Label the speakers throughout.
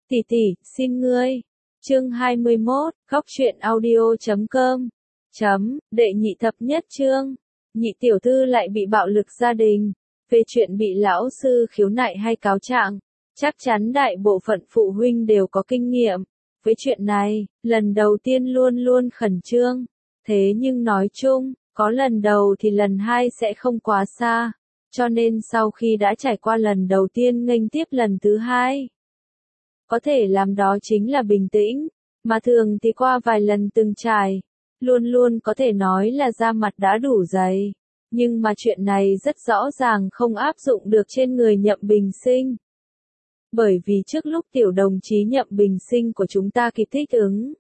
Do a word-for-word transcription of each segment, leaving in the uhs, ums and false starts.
Speaker 1: Tỷ tỷ, xin ngươi. Chương hai mươi mốt, góc truyện audio chấm com. Chấm, đệ nhị thập nhất chương. Nhị tiểu thư lại bị bạo lực gia đình. Về chuyện bị lão sư khiếu nại hay cáo trạng, chắc chắn đại bộ phận phụ huynh đều có kinh nghiệm. Với chuyện này, lần đầu tiên luôn luôn khẩn trương. Thế nhưng nói chung, có lần đầu thì lần hai sẽ không quá xa. Cho nên sau khi đã trải qua lần đầu tiên nghênh tiếp lần thứ hai, có thể làm đó chính là bình tĩnh, mà thường thì qua vài lần từng trải, luôn luôn có thể nói là da mặt đã đủ dày. Nhưng mà chuyện này rất rõ ràng không áp dụng được trên người Nhậm Bình Sinh. Bởi vì trước lúc tiểu đồng chí Nhậm Bình Sinh của chúng ta kịp thích ứng,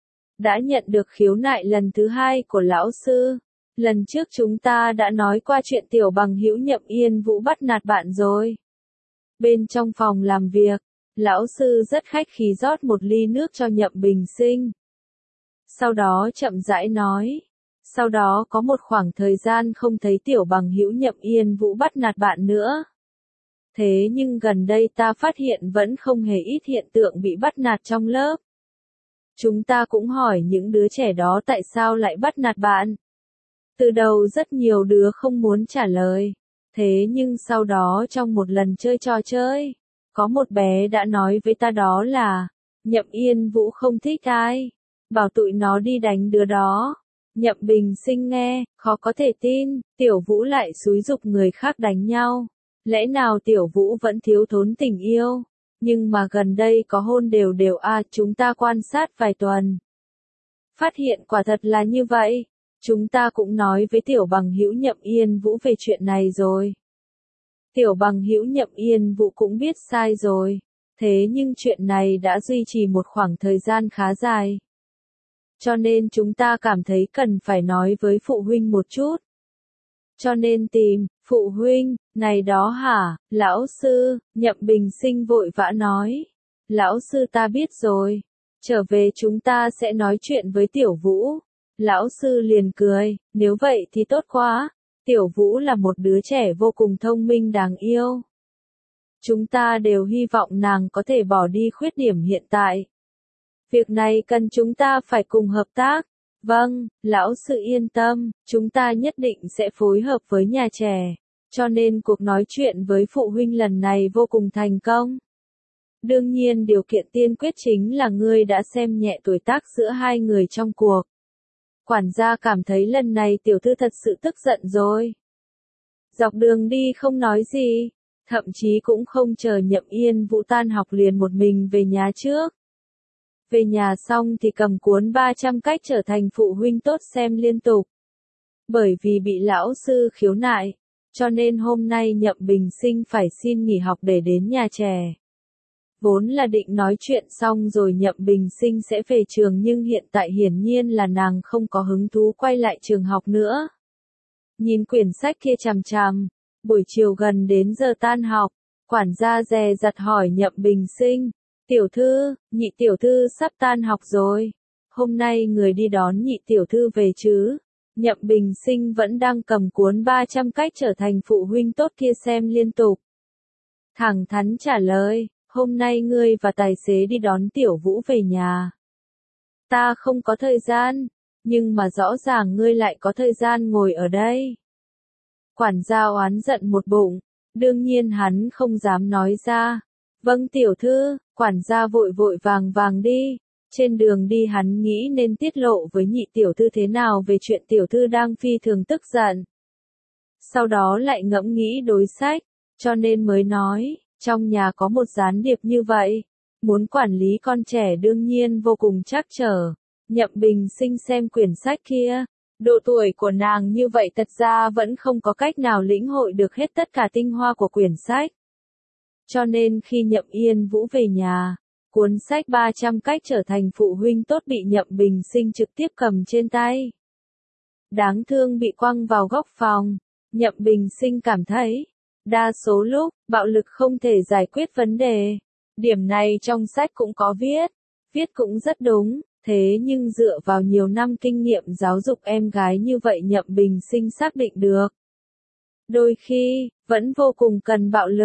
Speaker 1: đã nhận được khiếu nại lần thứ hai của lão sư. Lần trước chúng ta đã nói qua chuyện tiểu bằng hữu Nhậm Yên Vũ bắt nạt bạn rồi. Bên trong phòng làm việc, lão sư rất khách khí rót một ly nước cho Nhậm Bình Sinh. Sau đó chậm rãi nói. Sau đó có một khoảng thời gian không thấy tiểu bằng hữu Nhậm Yên Vũ bắt nạt bạn nữa. Thế nhưng gần đây ta phát hiện vẫn không hề ít hiện tượng bị bắt nạt trong lớp. Chúng ta cũng hỏi những đứa trẻ đó tại sao lại bắt nạt bạn. Từ đầu rất nhiều đứa không muốn trả lời. Thế nhưng sau đó trong một lần chơi trò chơi, có một bé đã nói với ta đó là, Nhậm Yên Vũ không thích ai, bảo tụi nó đi đánh đứa đó. Nhậm Bình Sinh nghe, khó có thể tin, Tiểu Vũ lại xúi giục người khác đánh nhau. Lẽ nào Tiểu Vũ vẫn thiếu thốn tình yêu? Nhưng mà gần đây có hôn đều đều à, chúng ta quan sát vài tuần. Phát hiện quả thật là như vậy. Chúng ta cũng nói với tiểu bằng hữu Nhậm Yên Vũ về chuyện này rồi. Tiểu bằng hữu Nhậm Yên Vũ cũng biết sai rồi. Thế nhưng chuyện này đã duy trì một khoảng thời gian khá dài. Cho nên chúng ta cảm thấy cần phải nói với phụ huynh một chút. Cho nên tìm, phụ huynh, này đó hả, lão sư, Nhậm Bình Sinh vội vã nói. Lão sư ta biết rồi. Trở về chúng ta sẽ nói chuyện với Tiểu Vũ. Lão sư liền cười, nếu vậy thì tốt quá. Tiểu Vũ là một đứa trẻ vô cùng thông minh đáng yêu. Chúng ta đều hy vọng nàng có thể bỏ đi khuyết điểm hiện tại. Việc này cần chúng ta phải cùng hợp tác. Vâng, lão sư yên tâm, chúng ta nhất định sẽ phối hợp với nhà trẻ. Cho nên cuộc nói chuyện với phụ huynh lần này vô cùng thành công. Đương nhiên điều kiện tiên quyết chính là ngươi đã xem nhẹ tuổi tác giữa hai người trong cuộc. Quản gia cảm thấy lần này tiểu thư thật sự tức giận rồi. Dọc đường đi không nói gì, thậm chí cũng không chờ Nhậm Yên Vũ tan học liền một mình về nhà trước. Về nhà xong thì cầm cuốn ba trăm cách trở thành phụ huynh tốt xem liên tục. Bởi vì bị lão sư khiếu nại, cho nên hôm nay Nhậm Bình Sinh phải xin nghỉ học để đến nhà trẻ. Vốn là định nói chuyện xong rồi Nhậm Bình Sinh sẽ về trường nhưng hiện tại hiển nhiên là nàng không có hứng thú quay lại trường học nữa. Nhìn quyển sách kia chằm chằm, buổi chiều gần đến giờ tan học, quản gia dè dặt hỏi Nhậm Bình Sinh, tiểu thư, nhị tiểu thư sắp tan học rồi, hôm nay người đi đón nhị tiểu thư về chứ? Nhậm Bình Sinh vẫn đang cầm cuốn ba trăm cách trở thành phụ huynh tốt kia xem liên tục. Thẳng thắn trả lời. Hôm nay ngươi và tài xế đi đón Tiểu Vũ về nhà. Ta không có thời gian, nhưng mà rõ ràng ngươi lại có thời gian ngồi ở đây. Quản gia oán giận một bụng, đương nhiên hắn không dám nói ra. Vâng tiểu thư, quản gia vội vội vàng vàng đi. Trên đường đi hắn nghĩ nên tiết lộ với nhị tiểu thư thế nào về chuyện tiểu thư đang phi thường tức giận. Sau đó lại ngẫm nghĩ đối sách, cho nên mới nói. Trong nhà có một gián điệp như vậy, muốn quản lý con trẻ đương nhiên vô cùng trắc trở. Nhậm Bình Sinh xem quyển sách kia, độ tuổi của nàng như vậy thật ra vẫn không có cách nào lĩnh hội được hết tất cả tinh hoa của quyển sách. Cho nên khi Nhậm Yên Vũ về nhà, cuốn sách ba trăm cách trở thành phụ huynh tốt bị Nhậm Bình Sinh trực tiếp cầm trên tay. Đáng thương bị quăng vào góc phòng, Nhậm Bình Sinh cảm thấy, đa số lúc, bạo lực không thể giải quyết vấn đề. Điểm này trong sách cũng có viết. Viết cũng rất đúng, thế nhưng dựa vào nhiều năm kinh nghiệm giáo dục em gái như vậy Nhậm Bình Sinh xác định được. Đôi khi, vẫn vô cùng cần bạo lực.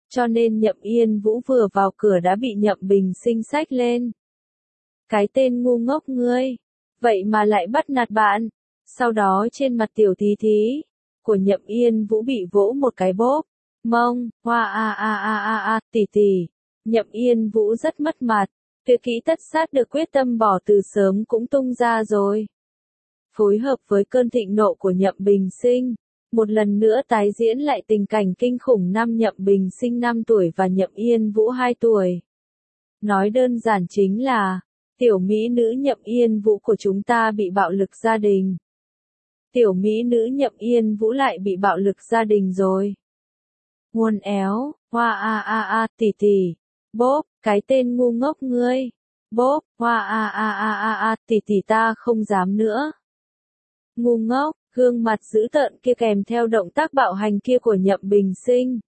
Speaker 1: cho nên Nhậm Yên Vũ vừa vào cửa đã bị Nhậm Bình Sinh xách lên. Cái tên ngu ngốc ngươi, vậy mà lại bắt nạt bạn. Sau đó trên mặt tiểu thí thí của Nhậm Yên Vũ bị vỗ một cái bóp, mông, hoa a a a a a, tỷ tỷ. Nhậm Yên Vũ rất mất mặt, tuyệt kỹ tất sát được quyết tâm bỏ từ sớm cũng tung ra rồi. Phối hợp với cơn thịnh nộ của Nhậm Bình Sinh, một lần nữa tái diễn lại tình cảnh kinh khủng năm Nhậm Bình Sinh năm tuổi và Nhậm Yên Vũ hai tuổi. Nói đơn giản chính là, tiểu mỹ nữ Nhậm Yên Vũ của chúng ta bị bạo lực gia đình. Tiểu mỹ nữ Nhậm Yên Vũ lại bị bạo lực gia đình rồi. Nguồn éo, hoa a a a, tỷ tỷ. Bốp, cái tên ngu ngốc ngươi. Bốp, hoa a a a a a, tỷ tỷ ta không dám nữa. Ngu ngốc, gương mặt dữ tợn kia kèm theo động tác bạo hành kia của Nhậm Bình Sinh.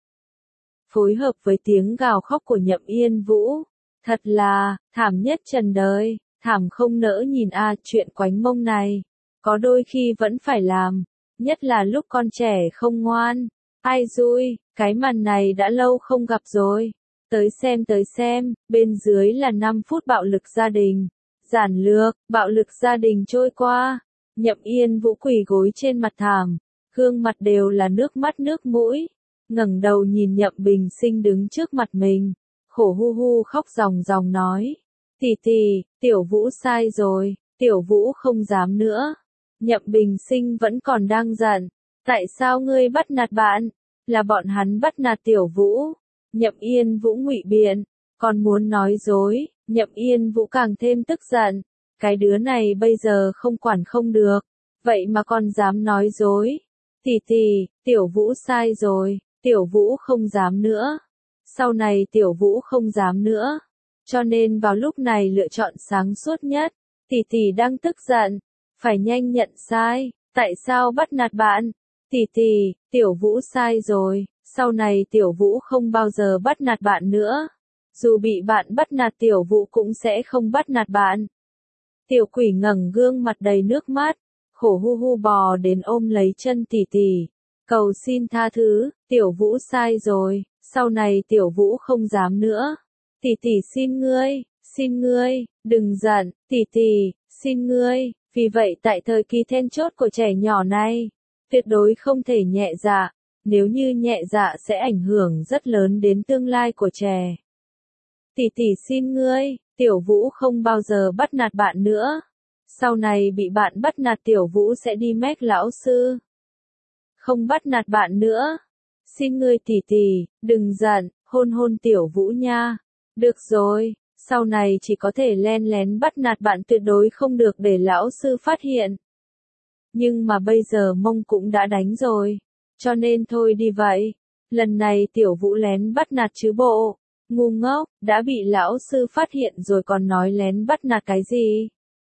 Speaker 1: Phối hợp với tiếng gào khóc của Nhậm Yên Vũ. Thật là, thảm nhất trần đời, thảm không nỡ nhìn a, chuyện quánh mông này. Có đôi khi vẫn phải làm, nhất là lúc con trẻ không ngoan. Ai dui, cái màn này đã lâu không gặp rồi. Tới xem tới xem, bên dưới là năm phút bạo lực gia đình. Giản lược, bạo lực gia đình trôi qua. Nhậm Yên Vũ quỳ gối trên mặt thảm, gương mặt đều là nước mắt nước mũi. Ngẩng đầu nhìn Nhậm Bình Sinh đứng trước mặt mình, khổ hu hu khóc ròng ròng nói. Tỷ tỷ, tiểu Vũ sai rồi, tiểu Vũ không dám nữa. Nhậm Bình Sinh vẫn còn đang giận. Tại sao ngươi bắt nạt bạn? Là bọn hắn bắt nạt tiểu Vũ. Nhậm Yên Vũ ngụy biện, còn muốn nói dối. Nhậm Yên Vũ càng thêm tức giận. Cái đứa này bây giờ không quản không được. Vậy mà còn dám nói dối. Tỷ tỷ, tiểu Vũ sai rồi. Tiểu Vũ không dám nữa. Sau này tiểu Vũ không dám nữa. Cho nên vào lúc này lựa chọn sáng suốt nhất. Tỷ tỷ đang tức giận. Phải nhanh nhận sai. Tại sao bắt nạt bạn? Tỷ tỷ, tiểu Vũ sai rồi. Sau này tiểu Vũ không bao giờ bắt nạt bạn nữa. Dù bị bạn bắt nạt tiểu Vũ cũng sẽ không bắt nạt bạn. Tiểu quỷ ngẩng gương mặt đầy nước mắt. Khổ hu hu bò đến ôm lấy chân tỷ tỷ. Cầu xin tha thứ, tiểu Vũ sai rồi. Sau này tiểu Vũ không dám nữa. Tỷ tỷ xin ngươi, xin ngươi, đừng giận, tỷ tỷ, xin ngươi. Vì vậy tại thời kỳ then chốt của trẻ nhỏ này, tuyệt đối không thể nhẹ dạ. Nếu như nhẹ dạ sẽ ảnh hưởng rất lớn đến tương lai của trẻ. Tỷ tỷ xin ngươi, tiểu Vũ không bao giờ bắt nạt bạn nữa. Sau này bị bạn bắt nạt tiểu Vũ sẽ đi mách lão sư. Không bắt nạt bạn nữa. Xin ngươi tỷ tỷ, đừng giận, hôn hôn tiểu Vũ nha. Được rồi, sau này chỉ có thể len lén bắt nạt bạn, tuyệt đối không được để lão sư phát hiện. Nhưng mà bây giờ mông cũng đã đánh rồi. Cho nên thôi đi vậy. Lần này tiểu Vũ lén bắt nạt chứ bộ. Ngu ngốc, đã bị lão sư phát hiện rồi còn nói lén bắt nạt cái gì?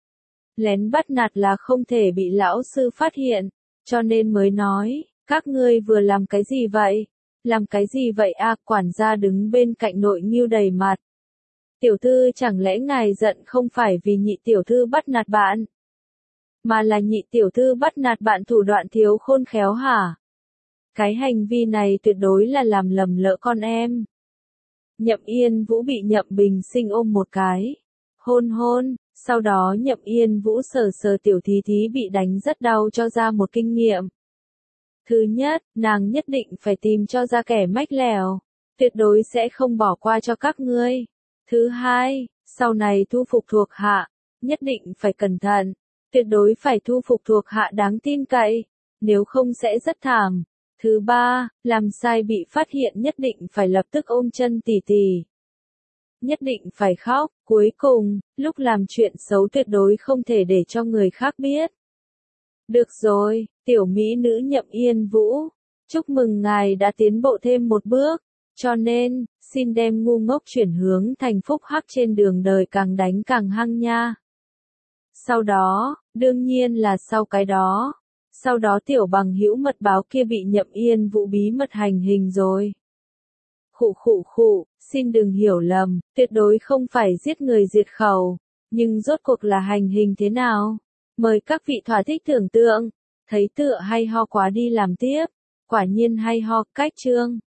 Speaker 1: Lén bắt nạt là không thể bị lão sư phát hiện. Cho nên mới nói, các ngươi vừa làm cái gì vậy? Làm cái gì vậy a? Quản gia đứng bên cạnh nội nghiêu đầy mặt. Tiểu thư, chẳng lẽ ngài giận không phải vì nhị tiểu thư bắt nạt bạn? Mà là nhị tiểu thư bắt nạt bạn thủ đoạn thiếu khôn khéo hả? Cái hành vi này tuyệt đối là làm lầm lỡ con em. Nhậm Yên Vũ bị Nhậm Bình Sinh ôm một cái. Hôn hôn, sau đó Nhậm Yên Vũ sờ sờ tiểu thí thí bị đánh rất đau cho ra một kinh nghiệm. Thứ nhất, nàng nhất định phải tìm cho ra kẻ mách lèo. Tuyệt đối sẽ không bỏ qua cho các ngươi. Thứ hai, sau này thu phục thuộc hạ, nhất định phải cẩn thận. Tuyệt đối phải thu phục thuộc hạ đáng tin cậy. Nếu không sẽ rất thảm. Thứ ba, làm sai bị phát hiện nhất định phải lập tức ôm chân tỷ tỷ. Nhất định phải khóc. Cuối cùng, lúc làm chuyện xấu tuyệt đối không thể để cho người khác biết. Được rồi, tiểu mỹ nữ Nhậm Yên Vũ. Chúc mừng ngài đã tiến bộ thêm một bước. Cho nên, xin đem ngu ngốc chuyển hướng thành phúc hắc trên đường đời càng đánh càng hăng nha. Sau đó, đương nhiên là sau cái đó. Sau đó tiểu bằng hữu mật báo kia bị Nhậm Yên Vũ bí mật hành hình rồi. Khụ khụ khụ, xin đừng hiểu lầm, tuyệt đối không phải giết người diệt khẩu. Nhưng rốt cuộc là hành hình thế nào? Mời các vị thỏa thích tưởng tượng. Thấy tựa hay ho quá đi làm tiếp. Quả nhiên hay ho, cách chương.